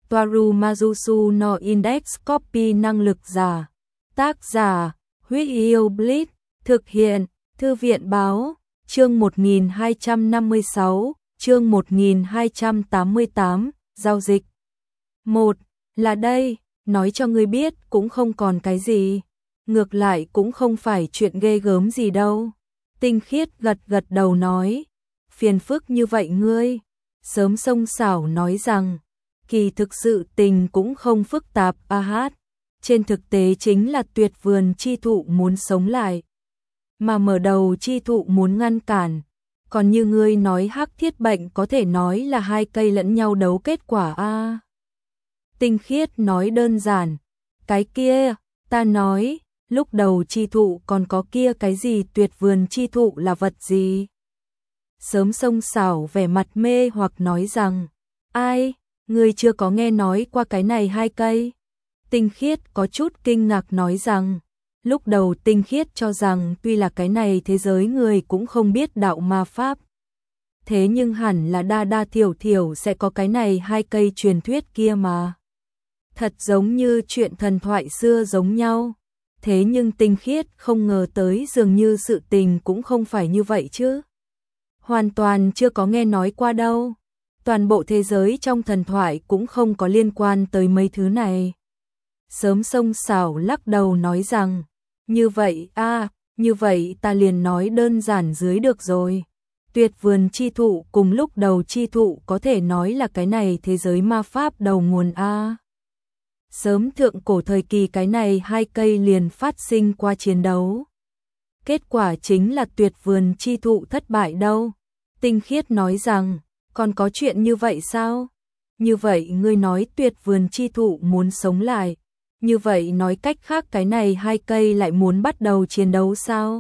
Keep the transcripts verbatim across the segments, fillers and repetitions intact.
Toaru Majusu no Index Copy năng lực giả. Tác giả, Huyết Yêu Blitz, thực hiện, Thư viện báo, chương một nghìn hai trăm năm mươi sáu, chương một nghìn hai trăm tám mươi tám, giao dịch. Một, là đây, nói cho ngươi biết cũng không còn cái gì, ngược lại cũng không phải chuyện ghê gớm gì đâu. Tinh Khiết gật gật đầu nói, phiền phức như vậy ngươi. Sớm Sông Sảo nói rằng, kỳ thực sự tình cũng không phức tạp a hát. Trên thực tế chính là Tuyệt Vườn Chi Thụ muốn sống lại, mà Mở Đầu Chi Thụ muốn ngăn cản. Còn như ngươi nói Hắc Thiết Bệnh có thể nói là hai cây lẫn nhau đấu kết quả a. Tinh Khiết nói đơn giản, cái kia, ta nói, lúc đầu chi thụ còn có kia cái gì Tuyệt Vườn Chi Thụ là vật gì? Sớm Sông Sảo vẻ mặt mê hoặc nói rằng, ai, ngươi chưa có nghe nói qua cái này hai cây? Tinh Khiết có chút kinh ngạc nói rằng, lúc đầu Tinh Khiết cho rằng tuy là cái này thế giới người cũng không biết đạo ma pháp. Thế nhưng hẳn là đa đa thiểu thiểu sẽ có cái này hai cây truyền thuyết kia mà. Thật giống như chuyện thần thoại xưa giống nhau. Thế nhưng Tinh Khiết không ngờ tới dường như sự tình cũng không phải như vậy chứ. Hoàn toàn chưa có nghe nói qua đâu. Toàn bộ thế giới trong thần thoại cũng không có liên quan tới mấy thứ này. Sớm Sông Sảo lắc đầu nói rằng, như vậy a, à, như vậy ta liền nói đơn giản dưới được rồi. Tuyệt Vườn Chi Thụ cùng lúc đầu chi thụ có thể nói là cái này thế giới ma pháp đầu nguồn a. À. Sớm thượng cổ thời kỳ cái này hai cây liền phát sinh qua chiến đấu. Kết quả chính là Tuyệt Vườn Chi Thụ thất bại đâu. Tinh Khiết nói rằng, còn có chuyện như vậy sao? Như vậy ngươi nói Tuyệt Vườn Chi Thụ muốn sống lại. Như vậy nói cách khác cái này hai cây lại muốn bắt đầu chiến đấu sao?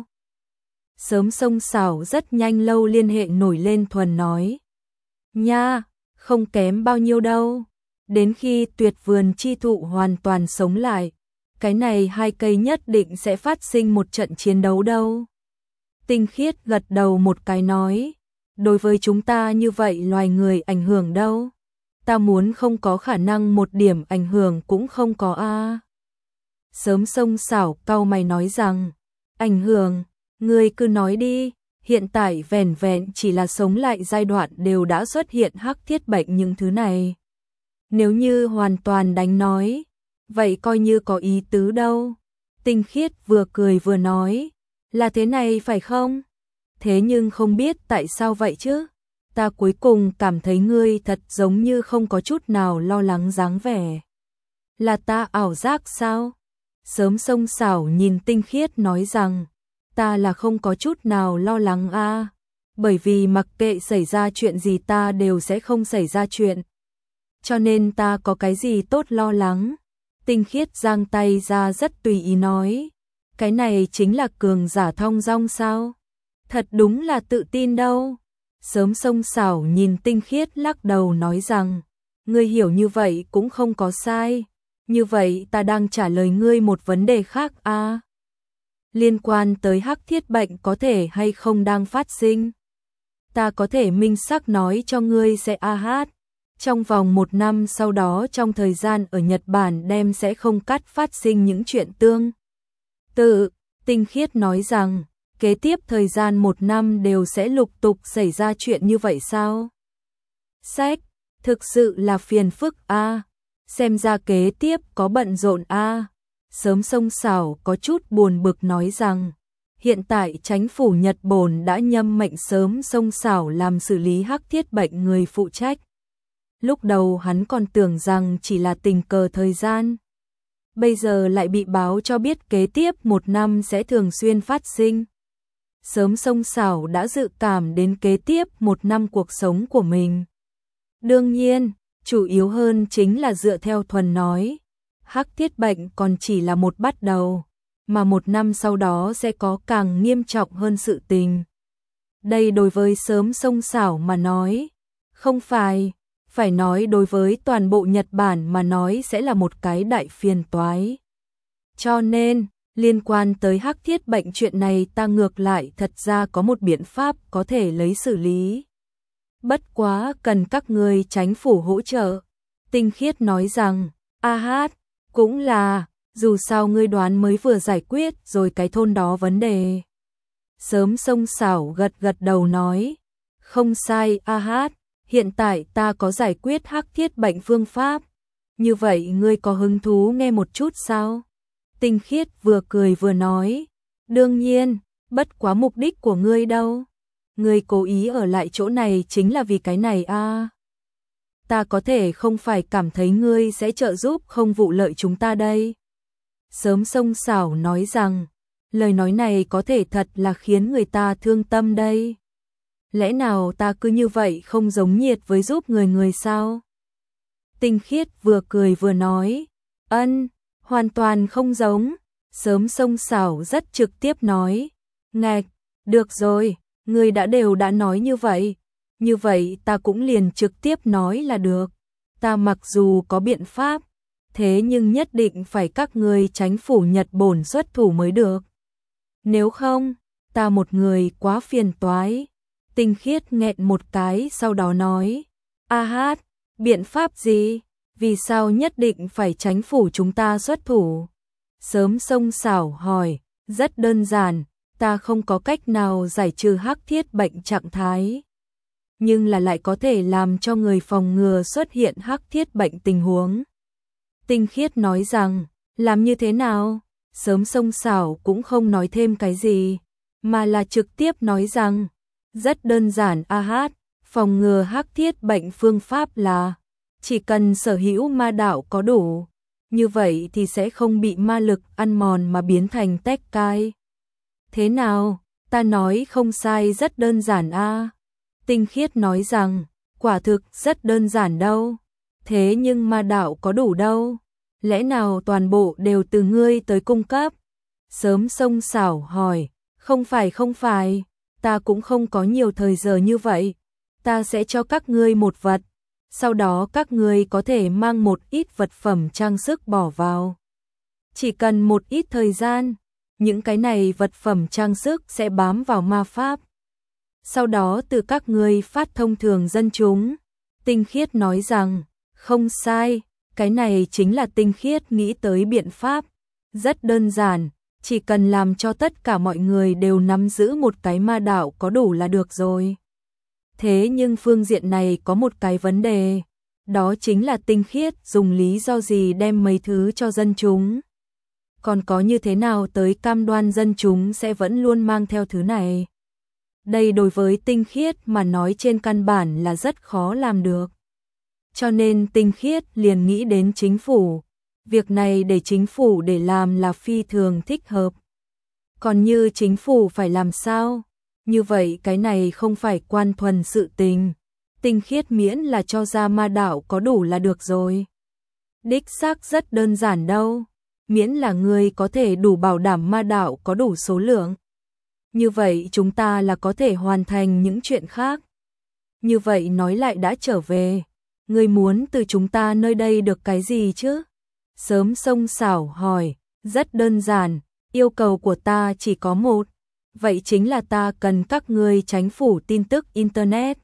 Sớm Sông Sảo rất nhanh lâu liên hệ nổi lên thuần nói. Nha, không kém bao nhiêu đâu. Đến khi Tuyệt Vườn Chi Thụ hoàn toàn sống lại, cái này hai cây nhất định sẽ phát sinh một trận chiến đấu đâu. Tinh Khiết gật đầu một cái nói, đối với chúng ta như vậy loài người ảnh hưởng đâu. Ta muốn không có khả năng một điểm ảnh hưởng cũng không có a. À. Sớm Sông Sảo cau mày nói rằng, ảnh hưởng, ngươi cứ nói đi, hiện tại vẻn vẹn chỉ là sống lại giai đoạn đều đã xuất hiện Hắc Thiết Bệnh những thứ này. Nếu như hoàn toàn đánh nói, vậy coi như có ý tứ đâu. Tinh Khiết vừa cười vừa nói, là thế này phải không? Thế nhưng không biết tại sao vậy chứ? Ta cuối cùng cảm thấy ngươi thật giống như không có chút nào lo lắng dáng vẻ. Là ta ảo giác sao? Sớm Sông Sảo nhìn Tinh Khiết nói rằng, ta là không có chút nào lo lắng a, à, bởi vì mặc kệ xảy ra chuyện gì ta đều sẽ không xảy ra chuyện. Cho nên ta có cái gì tốt lo lắng. Tinh Khiết giang tay ra rất tùy ý nói, cái này chính là cường giả thong dong sao? Thật đúng là tự tin đâu. Sớm Sông Sảo nhìn Tinh Khiết lắc đầu nói rằng, ngươi hiểu như vậy cũng không có sai. Như vậy ta đang trả lời ngươi một vấn đề khác a. À, liên quan tới Hắc Thiết Bệnh có thể hay không đang phát sinh. Ta có thể minh xác nói cho ngươi sẽ a hát. Trong vòng một năm sau đó trong thời gian ở Nhật Bản đem sẽ không cắt phát sinh những chuyện tương tự. Tinh Khiết nói rằng, kế tiếp thời gian một năm đều sẽ lục tục xảy ra chuyện như vậy sao? Sách, thực sự là phiền phức a. À. Xem ra kế tiếp có bận rộn a. À. Sớm Sông Sảo có chút buồn bực nói rằng, hiện tại Chánh phủ Nhật Bản đã nhâm mệnh Sớm Sông Sảo làm xử lý Hắc Thiết Bệnh người phụ trách. Lúc đầu hắn còn tưởng rằng chỉ là tình cờ thời gian. Bây giờ lại bị báo cho biết kế tiếp một năm sẽ thường xuyên phát sinh. Sớm Sông Sảo đã dự cảm đến kế tiếp một năm cuộc sống của mình. Đương nhiên, chủ yếu hơn chính là dựa theo thuần nói, Hắc Thiết Bệnh còn chỉ là một bắt đầu, mà một năm sau đó sẽ có càng nghiêm trọng hơn sự tình. Đây đối với Sớm Sông Sảo mà nói, không phải, phải nói đối với toàn bộ Nhật Bản mà nói sẽ là một cái đại phiền toái. Cho nên, liên quan tới Hắc Thiết Bệnh chuyện này ta ngược lại thật ra có một biện pháp có thể lấy xử lý. Bất quá cần các người Chánh phủ hỗ trợ. Tinh Khiết nói rằng, a hát, cũng là, dù sao ngươi đoán mới vừa giải quyết rồi cái thôn đó vấn đề. Sớm Sông Sảo gật gật đầu nói, không sai a hát, hiện tại ta có giải quyết hắc thiết bệnh phương pháp. Như vậy ngươi có hứng thú nghe một chút sao? Tinh Khiết vừa cười vừa nói, đương nhiên, bất quá mục đích của ngươi đâu. Ngươi cố ý ở lại chỗ này chính là vì cái này à? Ta có thể không phải cảm thấy ngươi sẽ trợ giúp không vụ lợi chúng ta đây. Sớm Sông Sảo nói rằng, lời nói này có thể thật là khiến người ta thương tâm đây. Lẽ nào ta cứ như vậy không giống nhiệt với giúp người người sao? Tinh Khiết vừa cười vừa nói, ân, hoàn toàn không giống. Sớm Sông Sảo rất trực tiếp nói, ngạch, được rồi, người đã đều đã nói như vậy. Như vậy ta cũng liền trực tiếp nói là được. Ta mặc dù có biện pháp, thế nhưng nhất định phải các người tránh phủ Nhật bổn xuất thủ mới được. Nếu không, ta một người quá phiền toái. Tinh Khiết nghẹn một cái sau đó nói, a hát, biện pháp gì? Vì sao nhất định phải tránh phủ chúng ta xuất thủ? Sớm Sông Sảo hỏi, rất đơn giản, ta không có cách nào giải trừ hắc thiết bệnh trạng thái. Nhưng là lại có thể làm cho người phòng ngừa xuất hiện hắc thiết bệnh tình huống. Tinh Khiết nói rằng, làm như thế nào? Sớm Sông Sảo cũng không nói thêm cái gì, mà là trực tiếp nói rằng, rất đơn giản a hát, phòng ngừa hắc thiết bệnh phương pháp là, chỉ cần sở hữu ma đạo có đủ, như vậy thì sẽ không bị ma lực ăn mòn mà biến thành tách cai. Thế nào, ta nói không sai rất đơn giản a. Tinh Khiết nói rằng, quả thực rất đơn giản đâu, thế nhưng ma đạo có đủ đâu, lẽ nào toàn bộ đều từ ngươi tới cung cấp? Sớm Sông Sảo hỏi, không phải không phải, ta cũng không có nhiều thời giờ như vậy, ta sẽ cho các ngươi một vật, sau đó các ngươi có thể mang một ít vật phẩm trang sức bỏ vào. Chỉ cần một ít thời gian, những cái này vật phẩm trang sức sẽ bám vào ma pháp. Sau đó từ các ngươi phát thông thường dân chúng. Tinh Khiết nói rằng, không sai, cái này chính là Tinh Khiết nghĩ tới biện pháp. Rất đơn giản, chỉ cần làm cho tất cả mọi người đều nắm giữ một cái ma đạo có đủ là được rồi. Thế nhưng phương diện này có một cái vấn đề, đó chính là Tinh Khiết dùng lý do gì đem mấy thứ cho dân chúng. Còn có như thế nào tới cam đoan dân chúng sẽ vẫn luôn mang theo thứ này. Đây đối với Tinh Khiết mà nói trên căn bản là rất khó làm được. Cho nên Tinh Khiết liền nghĩ đến chính phủ. Việc này để chính phủ để làm là phi thường thích hợp. Còn như chính phủ phải làm sao? Như vậy cái này không phải quan thuần sự tình. Tinh Khiết miễn là cho ra ma đạo có đủ là được rồi. Đích xác rất đơn giản đâu. Miễn là người có thể đủ bảo đảm ma đạo có đủ số lượng. Như vậy chúng ta là có thể hoàn thành những chuyện khác. Như vậy nói lại đã trở về. Ngươi muốn từ chúng ta nơi đây được cái gì chứ? Sớm Sông Sảo hỏi, rất đơn giản, yêu cầu của ta chỉ có một. Vậy chính là ta cần các ngươi tránh phủ tin tức Internet.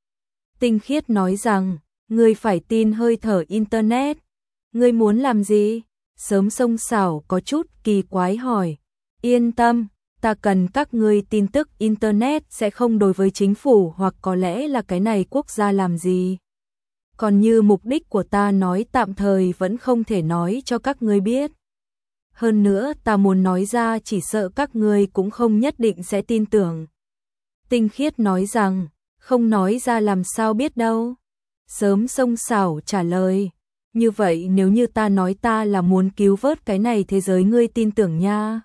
Tinh Khiết nói rằng, ngươi phải tin hơi thở Internet. Ngươi muốn làm gì? Sớm Sông Sảo có chút kỳ quái hỏi. Yên tâm, ta cần các ngươi tin tức Internet sẽ không đối với chính phủ hoặc có lẽ là cái này quốc gia làm gì. Còn như mục đích của ta nói tạm thời vẫn không thể nói cho các ngươi biết. Hơn nữa ta muốn nói ra chỉ sợ các ngươi cũng không nhất định sẽ tin tưởng. Tinh Khiết nói rằng, không nói ra làm sao biết đâu. Sớm Sông Sảo trả lời, như vậy nếu như ta nói ta là muốn cứu vớt cái này thế giới ngươi tin tưởng nha.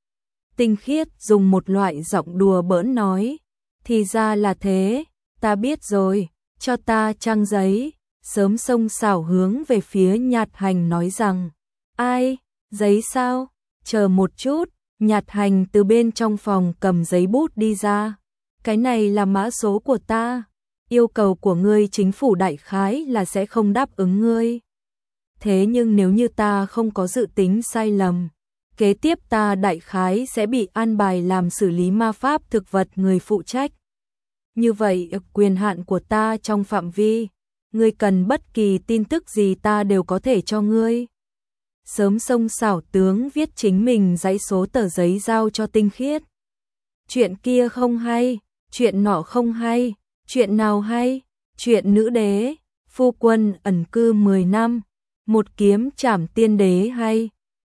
Tinh Khiết dùng một loại giọng đùa bỡn nói, thì ra là thế, ta biết rồi, cho ta trang giấy. Sớm Sông Sảo hướng về phía Nhạt Hành nói rằng, ai, giấy sao? Chờ một chút, Nhạt Hành từ bên trong phòng cầm giấy bút đi ra. Cái này là mã số của ta, yêu cầu của ngươi chính phủ đại khái là sẽ không đáp ứng ngươi. Thế nhưng nếu như ta không có dự tính sai lầm, kế tiếp ta đại khái sẽ bị an bài làm xử lý ma pháp thực vật người phụ trách. Như vậy quyền hạn của ta trong phạm vi ngươi cần bất kỳ tin tức gì ta đều có thể cho ngươi. Sớm Sông xảo tướng viết chính mình dãy số tờ giấy giao cho Tinh Khiết. Chuyện kia không hay, chuyện nọ không hay, chuyện nào hay? Chuyện nữ đế, phu quân ẩn cư mười năm, một kiếm trảm tiên đế hay.